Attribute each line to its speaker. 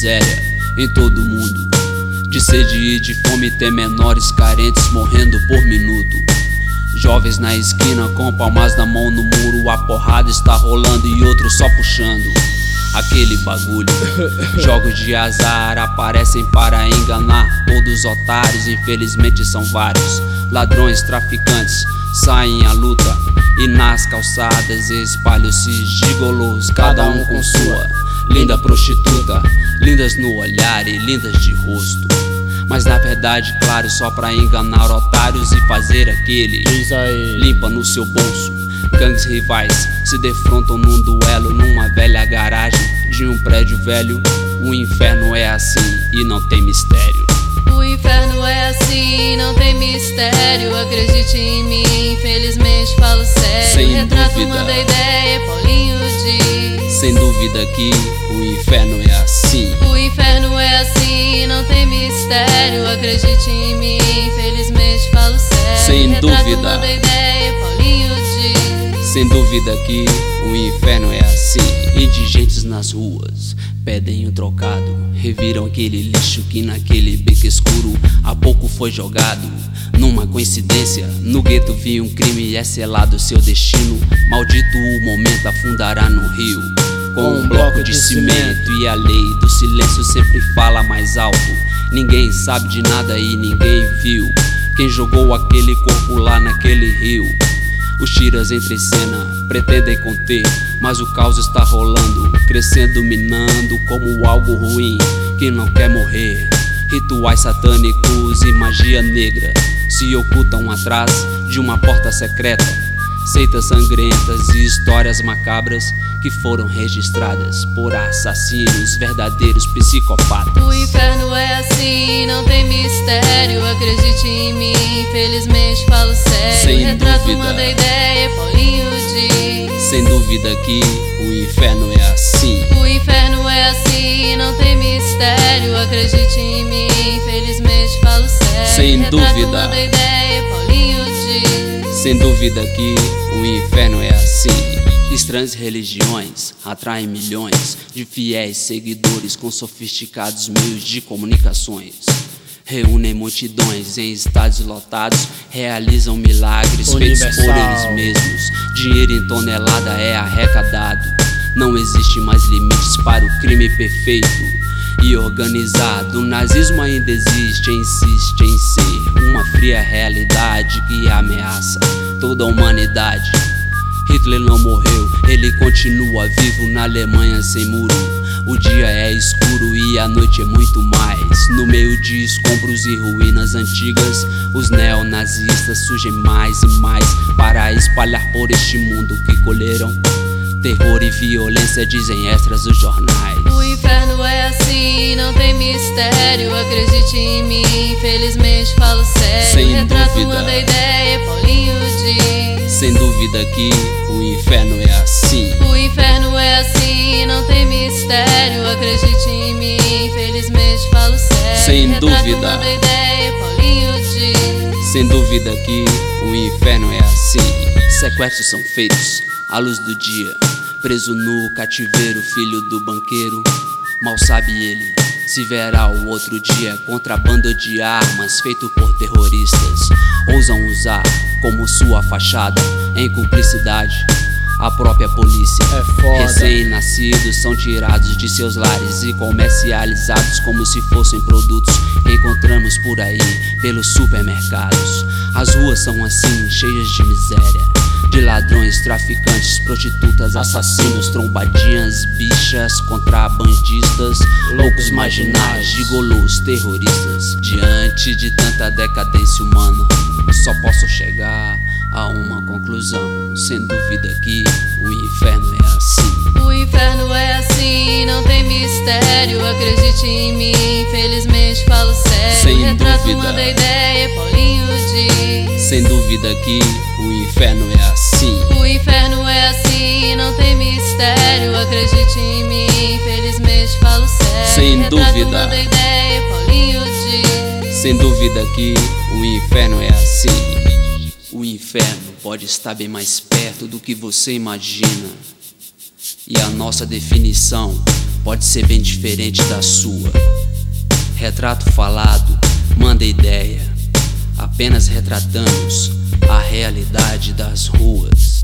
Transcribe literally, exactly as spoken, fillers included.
Speaker 1: miséria em todo mundo. De sede e de fome tem menores carentes morrendo por minuto. Jovens na esquina com palmas na mão no muro, a porrada está rolando e outros só puxando aquele bagulho. Jogos de azar aparecem para enganar todos os otários, infelizmente são vários. Ladrões, traficantes saem à luta e nas calçadas espalham-se gigolôs, cada um com sua linda prostituta, lindas no olhar e lindas de rosto. Mas na verdade, claro, só pra enganar otários e fazer aquele limpa no seu bolso. Gangues rivais se defrontam num duelo numa velha garagem de um prédio velho. O inferno é assim e não tem mistério.
Speaker 2: O inferno é assim, não tem mistério. Acredite em mim, infelizmente falo sério.
Speaker 1: Sem
Speaker 2: Retrato
Speaker 1: dúvida.
Speaker 2: manda ideia, Paulinho diz.
Speaker 1: Sem dúvida que o inferno é assim.
Speaker 2: O inferno é assim, não tem mistério. Acredite em mim, infelizmente falo sério.
Speaker 1: Sem
Speaker 2: Retrato
Speaker 1: dúvida.
Speaker 2: manda ideia, Paulinho diz.
Speaker 1: Sem dúvida que o inferno é assim. Indigentes nas ruas pedem um trocado, reviram aquele lixo que naquele beco escuro há pouco foi jogado. Numa coincidência, no gueto vi um crime e é selado seu destino. Maldito o momento afundará no rio com um bloco de cimento. E a lei do silêncio sempre fala mais alto. Ninguém sabe de nada e ninguém viu quem jogou aquele corpo lá naquele rio. Os tiras entre cena pretendem conter, mas o caos está rolando, crescendo, minando como algo ruim que não quer morrer. Rituais satânicos e magia negra se ocultam atrás de uma porta secreta. Seitas sangrentas e histórias macabras que foram registradas por assassinos, verdadeiros psicopatas.
Speaker 2: O inferno é assim, não tem mistério. Acredite em mim, infelizmente falo sério.
Speaker 1: Sem
Speaker 2: Retrato
Speaker 1: dúvida.
Speaker 2: manda ideia, Paulinho diz.
Speaker 1: Sem dúvida que o inferno é assim.
Speaker 2: O inferno é assim, não tem mistério. Acredite em mim, infelizmente falo sério.
Speaker 1: Sem
Speaker 2: Retrato
Speaker 1: dúvida.
Speaker 2: manda ideia, Paulinho diz.
Speaker 1: Sem dúvida que o inferno é assim. Estranhas religiões atraem milhões de fiéis seguidores com sofisticados meios de comunicações. Reúnem multidões em estádios lotados, realizam milagres
Speaker 3: Universal.
Speaker 1: feitos por eles mesmos. Dinheiro em tonelada é arrecadado. Não existe mais limites para o crime perfeito e organizado. O nazismo ainda existe, insiste em ser uma fria realidade que ameaça toda a humanidade. Hitler não morreu, ele continua vivo na Alemanha sem muro. O dia é escuro e a noite é muito mais. No meio de escombros e ruínas antigas, os neonazistas surgem mais e mais para espalhar por este mundo que colheram terror e violência, dizem extras os jornais.
Speaker 2: O inferno é assim, não tem mistério. Acredite em mim, infelizmente falo sério.
Speaker 1: Sem
Speaker 2: Retrato
Speaker 1: dúvida.
Speaker 2: manda ideia, Paulinho diz.
Speaker 1: Sem dúvida que o inferno é assim.
Speaker 2: O inferno é assim, não tem mistério. Acredite em mim, infelizmente falo sério.
Speaker 1: Sem
Speaker 2: Retrato
Speaker 1: dúvida.
Speaker 2: manda ideia, Paulinho diz.
Speaker 1: Sem dúvida que o inferno é assim. Sequestros são feitos à luz do dia. Preso no cativeiro, filho do banqueiro. Mal sabe ele se verá o outro dia. Contrabando de armas feito por terroristas. Ousam usar como sua fachada em cumplicidade a própria polícia.
Speaker 3: É foda.
Speaker 1: Recém-nascidos são tirados de seus lares e comercializados como se fossem produtos que encontramos por aí pelos supermercados. As ruas são assim, cheias de miséria, de ladrões, traficantes, prostitutas, assassinos, trombadinhas, bichas, contrabandistas, loucos marginais, gigolôs, terroristas. Diante de tanta decadência humana, só posso chegar a uma conclusão. Sem dúvida que o inferno é assim.
Speaker 2: O inferno é assim, não tem mistério. Acredite em mim, infelizmente falo sério.
Speaker 1: Sem
Speaker 2: Retrato
Speaker 1: dúvida.
Speaker 2: manda ideia, Paulinho diz.
Speaker 1: Sem dúvida que o inferno é assim.
Speaker 2: O inferno é assim, não tem mistério. Acredite em mim, infelizmente falo sério.
Speaker 1: Sem
Speaker 2: Retrato
Speaker 1: dúvida.
Speaker 2: manda ideia, Paulinho diz.
Speaker 1: Sem dúvida que o inferno é assim. O inferno pode estar bem mais perto do que você imagina. E a nossa definição pode ser bem diferente da sua. Retrato falado, manda ideia. Apenas retratamos a realidade das ruas.